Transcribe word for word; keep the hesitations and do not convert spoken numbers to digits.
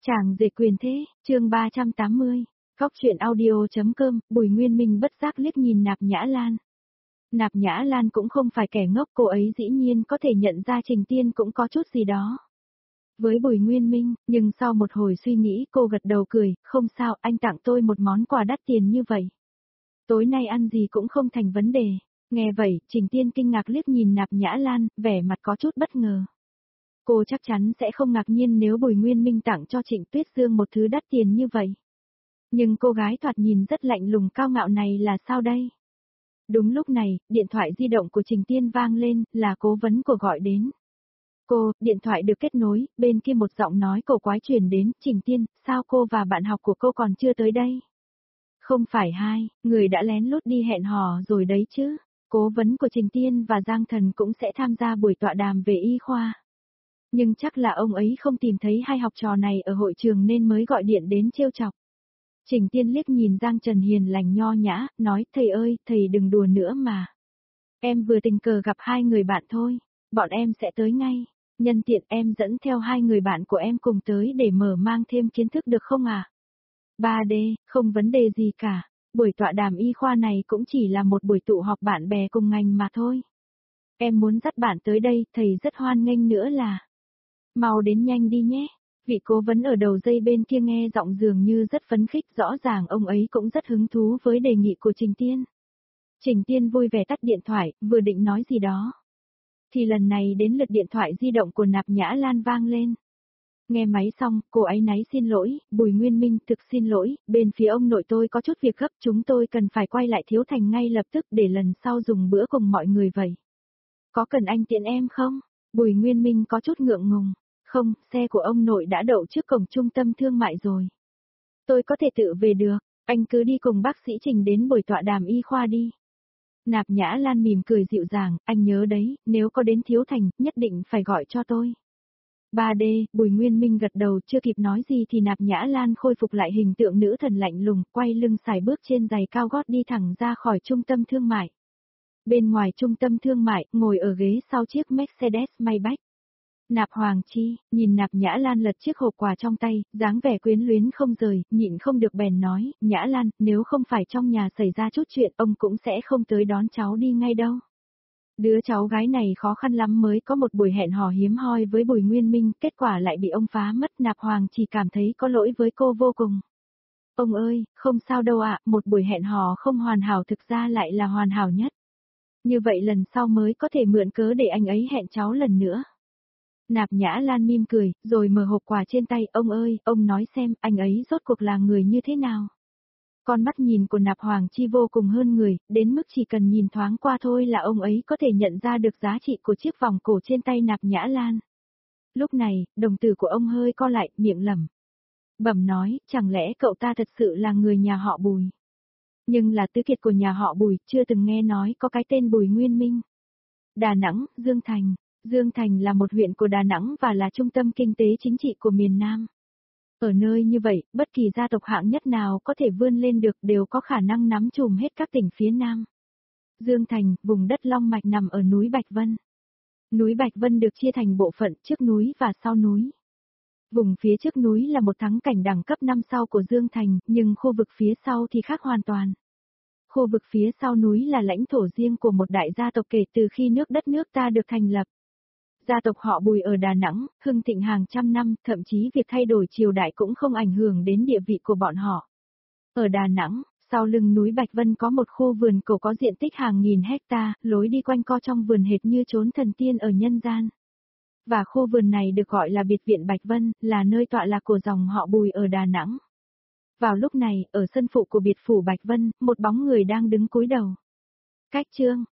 Chàng rể quyền thế, chương ba trăm tám mươi, Cóc truyện audio.com, Bùi Nguyên Minh bất giác liếc nhìn Nạp Nhã Lan. Nạp Nhã Lan cũng không phải kẻ ngốc, cô ấy dĩ nhiên có thể nhận ra Trình Tiên cũng có chút gì đó với Bùi Nguyên Minh, nhưng sau một hồi suy nghĩ cô gật đầu cười, không sao, anh tặng tôi một món quà đắt tiền như vậy. Tối nay ăn gì cũng không thành vấn đề. Nghe vậy, Trình Tiên kinh ngạc liếc nhìn Nạp Nhã Lan, vẻ mặt có chút bất ngờ. Cô chắc chắn sẽ không ngạc nhiên nếu Bùi Nguyên Minh tặng cho Trịnh Tuyết Dương một thứ đắt tiền như vậy. Nhưng cô gái thoạt nhìn rất lạnh lùng cao ngạo này là sao đây? Đúng lúc này, điện thoại di động của Trình Tiên vang lên, là cố vấn của gọi đến. Cô, điện thoại được kết nối, bên kia một giọng nói cổ quái truyền đến, Trình Tiên, sao cô và bạn học của cô còn chưa tới đây? Không phải hai, người đã lén lút đi hẹn hò rồi đấy chứ. Cố vấn của Trình Tiên và Giang Thần cũng sẽ tham gia buổi tọa đàm về y khoa. Nhưng chắc là ông ấy không tìm thấy hai học trò này ở hội trường nên mới gọi điện đến trêu chọc. Trình Tiên liếc nhìn Giang Trần hiền lành nho nhã, nói, thầy ơi, thầy đừng đùa nữa mà. Em vừa tình cờ gặp hai người bạn thôi, bọn em sẽ tới ngay. Nhân tiện em dẫn theo hai người bạn của em cùng tới để mở mang thêm kiến thức được không à? ba D, không vấn đề gì cả, buổi tọa đàm y khoa này cũng chỉ là một buổi tụ họp bạn bè cùng ngành mà thôi. Em muốn dắt bạn tới đây, thầy rất hoan nghênh nữa là. Mau đến nhanh đi nhé. Vị cố vấn ở đầu dây bên kia nghe giọng dường như rất phấn khích, rõ ràng ông ấy cũng rất hứng thú với đề nghị của Trình Tiên. Trình Tiên vui vẻ tắt điện thoại, vừa định nói gì đó. Thì lần này đến lượt điện thoại di động của Nạp Nhã Lan vang lên. Nghe máy xong, cô ấy náy xin lỗi, Bùi Nguyên Minh thực xin lỗi, bên phía ông nội tôi có chút việc gấp, chúng tôi cần phải quay lại Thiếu Thành ngay lập tức để lần sau dùng bữa cùng mọi người vậy. Có cần anh tiện em không? Bùi Nguyên Minh có chút ngượng ngùng. Không, xe của ông nội đã đậu trước cổng trung tâm thương mại rồi. Tôi có thể tự về được, anh cứ đi cùng bác sĩ Trình đến buổi tọa đàm y khoa đi. Nạp Nhã Lan mỉm cười dịu dàng, anh nhớ đấy, nếu có đến Thiếu Thành, nhất định phải gọi cho tôi. ba D, Bùi Nguyên Minh gật đầu, chưa kịp nói gì thì Nạp Nhã Lan khôi phục lại hình tượng nữ thần lạnh lùng, quay lưng xài bước trên giày cao gót đi thẳng ra khỏi trung tâm thương mại. Bên ngoài trung tâm thương mại, ngồi ở ghế sau chiếc Mercedes Maybach. Nạp Hoàng Chi, nhìn Nạp Nhã Lan lật chiếc hộp quà trong tay, dáng vẻ quyến luyến không rời, nhịn không được bèn nói, Nhã Lan, nếu không phải trong nhà xảy ra chút chuyện, ông cũng sẽ không tới đón cháu đi ngay đâu. Đứa cháu gái này khó khăn lắm mới có một buổi hẹn hò hiếm hoi với Bùi Nguyên Minh, kết quả lại bị ông phá mất. Nạp Hoàng chỉ cảm thấy có lỗi với cô vô cùng. Ông ơi, không sao đâu ạ, một buổi hẹn hò không hoàn hảo thực ra lại là hoàn hảo nhất. Như vậy lần sau mới có thể mượn cớ để anh ấy hẹn cháu lần nữa. Nạp Nhã Lan mỉm cười, rồi mở hộp quà trên tay, ông ơi, ông nói xem, anh ấy rốt cuộc là người như thế nào. Con mắt nhìn của Nạp Hoàng Chi vô cùng hơn người, đến mức chỉ cần nhìn thoáng qua thôi là ông ấy có thể nhận ra được giá trị của chiếc vòng cổ trên tay Nạp Nhã Lan. Lúc này, đồng tử của ông hơi co lại, miệng lẩm bẩm nói, chẳng lẽ cậu ta thật sự là người nhà họ Bùi. Nhưng là tứ kiệt của nhà họ Bùi, chưa từng nghe nói có cái tên Bùi Nguyên Minh. Đà Nẵng, Dương Thành. Dương Thành là một huyện của Đà Nẵng và là trung tâm kinh tế chính trị của miền Nam. Ở nơi như vậy, bất kỳ gia tộc hạng nhất nào có thể vươn lên được đều có khả năng nắm trùm hết các tỉnh phía Nam. Dương Thành, vùng đất Long Mạch nằm ở núi Bạch Vân. Núi Bạch Vân được chia thành bộ phận trước núi và sau núi. Vùng phía trước núi là một thắng cảnh đẳng cấp năm sao của Dương Thành, nhưng khu vực phía sau thì khác hoàn toàn. Khu vực phía sau núi là lãnh thổ riêng của một đại gia tộc kể từ khi nước đất nước ta được thành lập. Gia tộc họ Bùi ở Đà Nẵng, hưng thịnh hàng trăm năm, thậm chí việc thay đổi triều đại cũng không ảnh hưởng đến địa vị của bọn họ. Ở Đà Nẵng, sau lưng núi Bạch Vân có một khu vườn cổ có diện tích hàng nghìn hecta, lối đi quanh co trong vườn hệt như chốn thần tiên ở nhân gian. Và khu vườn này được gọi là biệt viện Bạch Vân, là nơi tọa lạc của dòng họ Bùi ở Đà Nẵng. Vào lúc này, ở sân phụ của biệt phủ Bạch Vân, một bóng người đang đứng cúi đầu. Cách chương